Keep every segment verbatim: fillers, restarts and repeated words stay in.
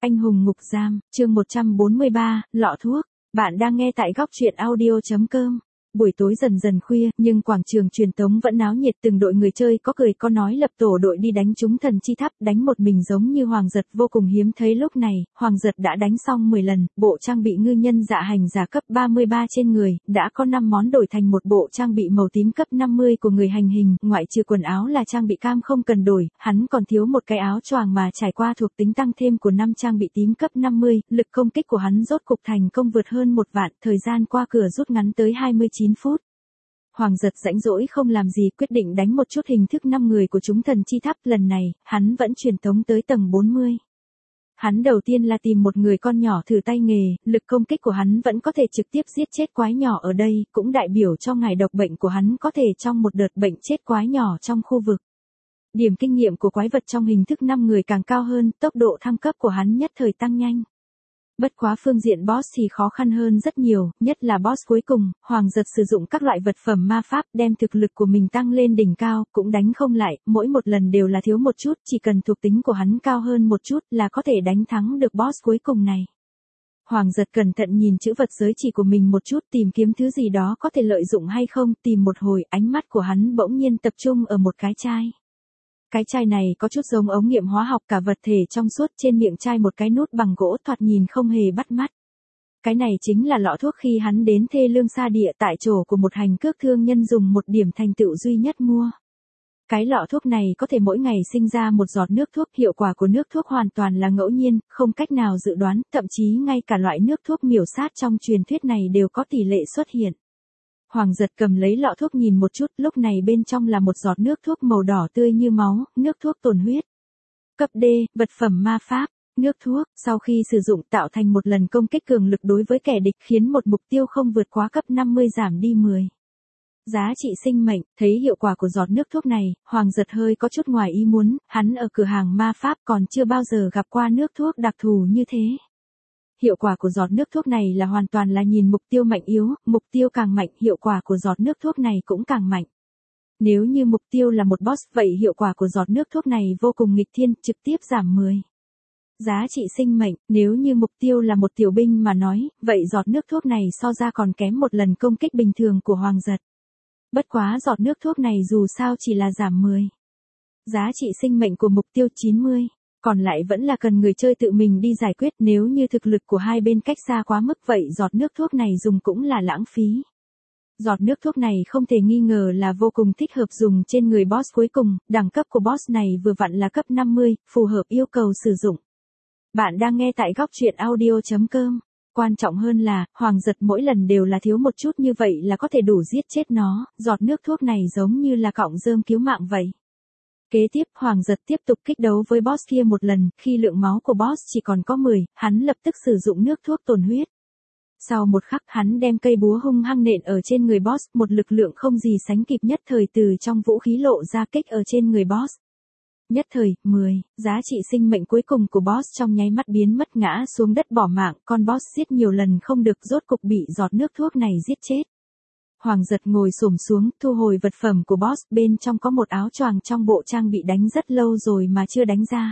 Anh hùng ngục giam, chương một trăm bốn mươi ba, lọ thuốc. Bạn đang nghe tại góc truyện audio chấm com. Buổi tối dần dần khuya, nhưng quảng trường truyền tống vẫn náo nhiệt, từng đội người chơi có cười có nói lập tổ đội đi đánh trúng thần chi tháp, đánh một mình giống như Hoàng Giật vô cùng hiếm thấy. Lúc này, Hoàng Giật đã đánh xong mười lần, bộ trang bị ngư nhân dạ hành giả cấp ba mươi ba trên người, đã có năm món đổi thành một bộ trang bị màu tím cấp năm mươi của người hành hình, ngoại trừ quần áo là trang bị cam không cần đổi, hắn còn thiếu một cái áo choàng mà trải qua thuộc tính tăng thêm của năm trang bị tím cấp năm mươi, lực công kích của hắn rốt cục thành công vượt hơn một vạn, thời gian qua cửa rút ngắn tới hai mươi chín phút. Hoàng Giật rãnh rỗi không làm gì, quyết định đánh một chút hình thức năm người của chúng thần chi tháp. Lần này, hắn vẫn truyền tống tới tầng bốn mươi. Hắn đầu tiên là tìm một người con nhỏ thử tay nghề, lực công kích của hắn vẫn có thể trực tiếp giết chết quái nhỏ ở đây, cũng đại biểu cho ngải độc bệnh của hắn có thể trong một đợt bệnh chết quái nhỏ trong khu vực. Điểm kinh nghiệm của quái vật trong hình thức năm người càng cao hơn, tốc độ thăng cấp của hắn nhất thời tăng nhanh. Bất quá phương diện boss thì khó khăn hơn rất nhiều, nhất là boss cuối cùng. Hoàng Giật sử dụng các loại vật phẩm ma pháp đem thực lực của mình tăng lên đỉnh cao, cũng đánh không lại, mỗi một lần đều là thiếu một chút, chỉ cần thuộc tính của hắn cao hơn một chút là có thể đánh thắng được boss cuối cùng này. Hoàng Giật cẩn thận nhìn chữ vật giới chỉ của mình một chút, tìm kiếm thứ gì đó có thể lợi dụng hay không, tìm một hồi, ánh mắt của hắn bỗng nhiên tập trung ở một cái chai. Cái chai này có chút giống ống nghiệm hóa học, cả vật thể trong suốt, trên miệng chai một cái nút bằng gỗ thoạt nhìn không hề bắt mắt. Cái này chính là lọ thuốc khi hắn đến thê lương xa địa tại chỗ của một hành cước thương nhân dùng một điểm thành tựu duy nhất mua. Cái lọ thuốc này có thể mỗi ngày sinh ra một giọt nước thuốc, hiệu quả của nước thuốc hoàn toàn là ngẫu nhiên, không cách nào dự đoán, thậm chí ngay cả loại nước thuốc miểu sát trong truyền thuyết này đều có tỷ lệ xuất hiện. Hoàng Giật cầm lấy lọ thuốc nhìn một chút, lúc này bên trong là một giọt nước thuốc màu đỏ tươi như máu, nước thuốc tồn huyết. Cấp D, vật phẩm ma pháp, nước thuốc, sau khi sử dụng tạo thành một lần công kích cường lực đối với kẻ địch, khiến một mục tiêu không vượt quá cấp năm mươi giảm đi mười. Giá trị sinh mệnh, thấy hiệu quả của giọt nước thuốc này, Hoàng Giật hơi có chút ngoài ý muốn, hắn ở cửa hàng ma pháp còn chưa bao giờ gặp qua nước thuốc đặc thù như thế. Hiệu quả của giọt nước thuốc này là hoàn toàn là nhìn mục tiêu mạnh yếu, mục tiêu càng mạnh, hiệu quả của giọt nước thuốc này cũng càng mạnh. Nếu như mục tiêu là một boss, vậy hiệu quả của giọt nước thuốc này vô cùng nghịch thiên, trực tiếp giảm mười. Giá trị sinh mệnh, nếu như mục tiêu là một tiểu binh mà nói, vậy giọt nước thuốc này so ra còn kém một lần công kích bình thường của Hoàng Giật. Bất quá giọt nước thuốc này dù sao chỉ là giảm mười. Giá trị sinh mệnh của mục tiêu chín mươi. Còn lại vẫn là cần người chơi tự mình đi giải quyết, nếu như thực lực của hai bên cách xa quá mức vậy giọt nước thuốc này dùng cũng là lãng phí. Giọt nước thuốc này không thể nghi ngờ là vô cùng thích hợp dùng trên người boss cuối cùng, đẳng cấp của boss này vừa vặn là cấp năm mươi, phù hợp yêu cầu sử dụng. Bạn đang nghe tại góc truyện audio chấm com. Quan trọng hơn là, Hoàng Giật mỗi lần đều là thiếu một chút như vậy là có thể đủ giết chết nó, giọt nước thuốc này giống như là cọng rơm cứu mạng vậy. Kế tiếp, Hoàng Giật tiếp tục kích đấu với boss kia một lần, khi lượng máu của boss chỉ còn có mười, hắn lập tức sử dụng nước thuốc tồn huyết. Sau một khắc, hắn đem cây búa hung hăng nện ở trên người boss, một lực lượng không gì sánh kịp nhất thời từ trong vũ khí lộ ra kích ở trên người boss. Nhất thời, mười, giá trị sinh mệnh cuối cùng của boss trong nháy mắt biến mất, ngã xuống đất bỏ mạng, con boss giết nhiều lần không được, rốt cục bị giọt nước thuốc này giết chết. Hoàng Giật ngồi xổm xuống, thu hồi vật phẩm của boss, bên trong có một áo choàng trong bộ trang bị đánh rất lâu rồi mà chưa đánh ra.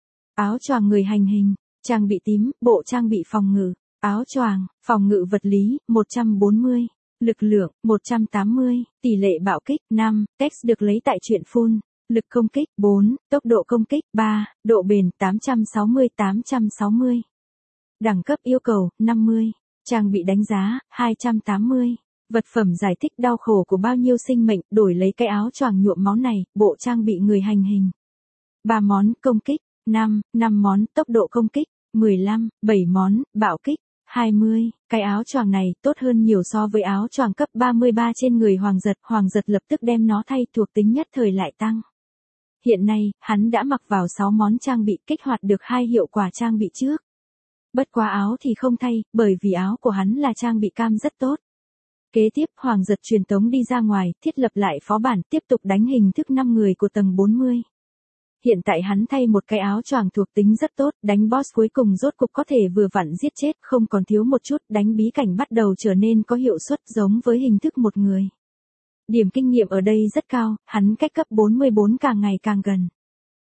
Áo choàng người hành hình, trang bị tím, bộ trang bị phòng ngự, áo choàng, phòng ngự vật lý, một trăm bốn mươi, lực lượng, một trăm tám mươi, tỷ lệ bạo kích, năm, text được lấy tại truyện full, lực công kích, bốn, tốc độ công kích, ba, độ bền, tám trăm sáu mươi tám trăm sáu mươi. Đẳng cấp yêu cầu, năm mươi, trang bị đánh giá, hai trăm tám mươi. Vật phẩm giải thích đau khổ của bao nhiêu sinh mệnh, đổi lấy cái áo choàng nhuộm máu này, bộ trang bị người hành hình. ba món, công kích, năm, năm món, tốc độ công kích, mười lăm, bảy món, bạo kích, hai mươi. Cái áo choàng này tốt hơn nhiều so với áo choàng cấp ba mươi ba trên người Hoàng Giật, Hoàng Giật lập tức đem nó thay, thuộc tính nhất thời lại tăng. Hiện nay, hắn đã mặc vào sáu món trang bị, kích hoạt được hai hiệu quả trang bị trước. Bất quá áo thì không thay, bởi vì áo của hắn là trang bị cam rất tốt. Kế tiếp, Hoàng Giật truyền tống đi ra ngoài, thiết lập lại phó bản, tiếp tục đánh hình thức năm người của tầng bốn mươi. Hiện tại hắn thay một cái áo choàng thuộc tính rất tốt, đánh boss cuối cùng rốt cục có thể vừa vặn giết chết, không còn thiếu một chút, đánh bí cảnh bắt đầu trở nên có hiệu suất giống với hình thức một người. Điểm kinh nghiệm ở đây rất cao, hắn cách cấp bốn mươi bốn càng ngày càng gần.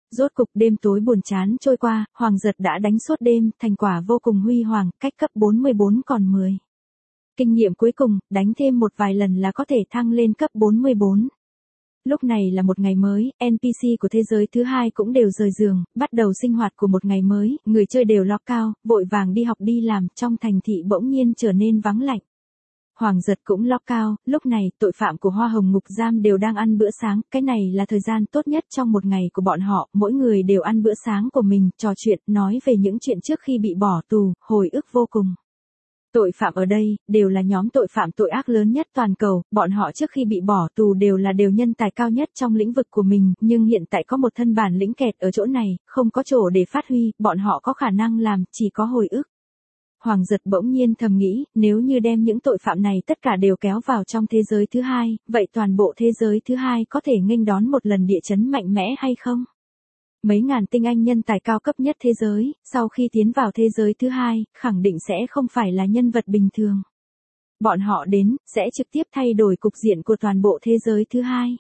Rốt cục đêm tối buồn chán trôi qua, Hoàng Giật đã đánh suốt đêm, thành quả vô cùng huy hoàng, cách cấp bốn mươi bốn còn mười. Kinh nghiệm cuối cùng, đánh thêm một vài lần là có thể thăng lên cấp bốn mươi bốn. Lúc này là một ngày mới, en pê xê của thế giới thứ hai cũng đều rời giường, bắt đầu sinh hoạt của một ngày mới, người chơi đều lock cao, vội vàng đi học đi làm, trong thành thị bỗng nhiên trở nên vắng lạnh. Hoàng Giật cũng lock cao, lúc này tội phạm của Hoa Hồng Ngục Giam đều đang ăn bữa sáng, cái này là thời gian tốt nhất trong một ngày của bọn họ, mỗi người đều ăn bữa sáng của mình, trò chuyện, nói về những chuyện trước khi bị bỏ tù, hồi ức vô cùng. Tội phạm ở đây, đều là nhóm tội phạm tội ác lớn nhất toàn cầu, bọn họ trước khi bị bỏ tù đều là đều nhân tài cao nhất trong lĩnh vực của mình, nhưng hiện tại có một thân bản lĩnh kẹt ở chỗ này, không có chỗ để phát huy, bọn họ có khả năng làm, chỉ có hồi ức. Hoàng Giật bỗng nhiên thầm nghĩ, nếu như đem những tội phạm này tất cả đều kéo vào trong thế giới thứ hai, vậy toàn bộ thế giới thứ hai có thể nghênh đón một lần địa chấn mạnh mẽ hay không? Mấy ngàn tinh anh nhân tài cao cấp nhất thế giới, sau khi tiến vào thế giới thứ hai, khẳng định sẽ không phải là nhân vật bình thường. Bọn họ đến, sẽ trực tiếp thay đổi cục diện của toàn bộ thế giới thứ hai.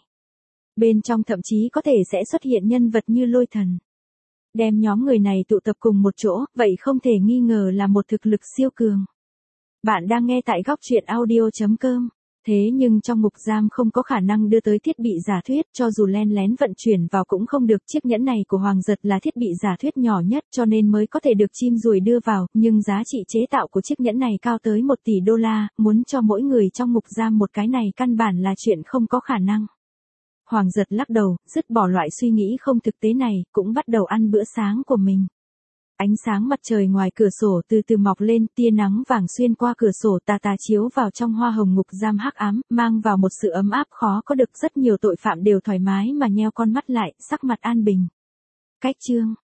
Bên trong thậm chí có thể sẽ xuất hiện nhân vật như Lôi Thần. Đem nhóm người này tụ tập cùng một chỗ, vậy không thể nghi ngờ là một thực lực siêu cường. Bạn đang nghe tại góc truyện audio chấm com. Thế nhưng trong ngục giam không có khả năng đưa tới thiết bị giả thuyết, cho dù len lén vận chuyển vào cũng không được. Chiếc nhẫn này của Hoàng Giật là thiết bị giả thuyết nhỏ nhất cho nên mới có thể được chim ruồi đưa vào, nhưng giá trị chế tạo của chiếc nhẫn này cao tới một tỷ đô la, muốn cho mỗi người trong ngục giam một cái này căn bản là chuyện không có khả năng. Hoàng Giật lắc đầu, dứt bỏ loại suy nghĩ không thực tế này, cũng bắt đầu ăn bữa sáng của mình. Ánh sáng mặt trời ngoài cửa sổ từ từ mọc lên, tia nắng vàng xuyên qua cửa sổ tà tà chiếu vào trong Hoa Hồng Ngục Giam hắc ám, mang vào một sự ấm áp khó có được. Rất nhiều tội phạm đều thoải mái mà nheo con mắt lại, sắc mặt an bình. Cách chương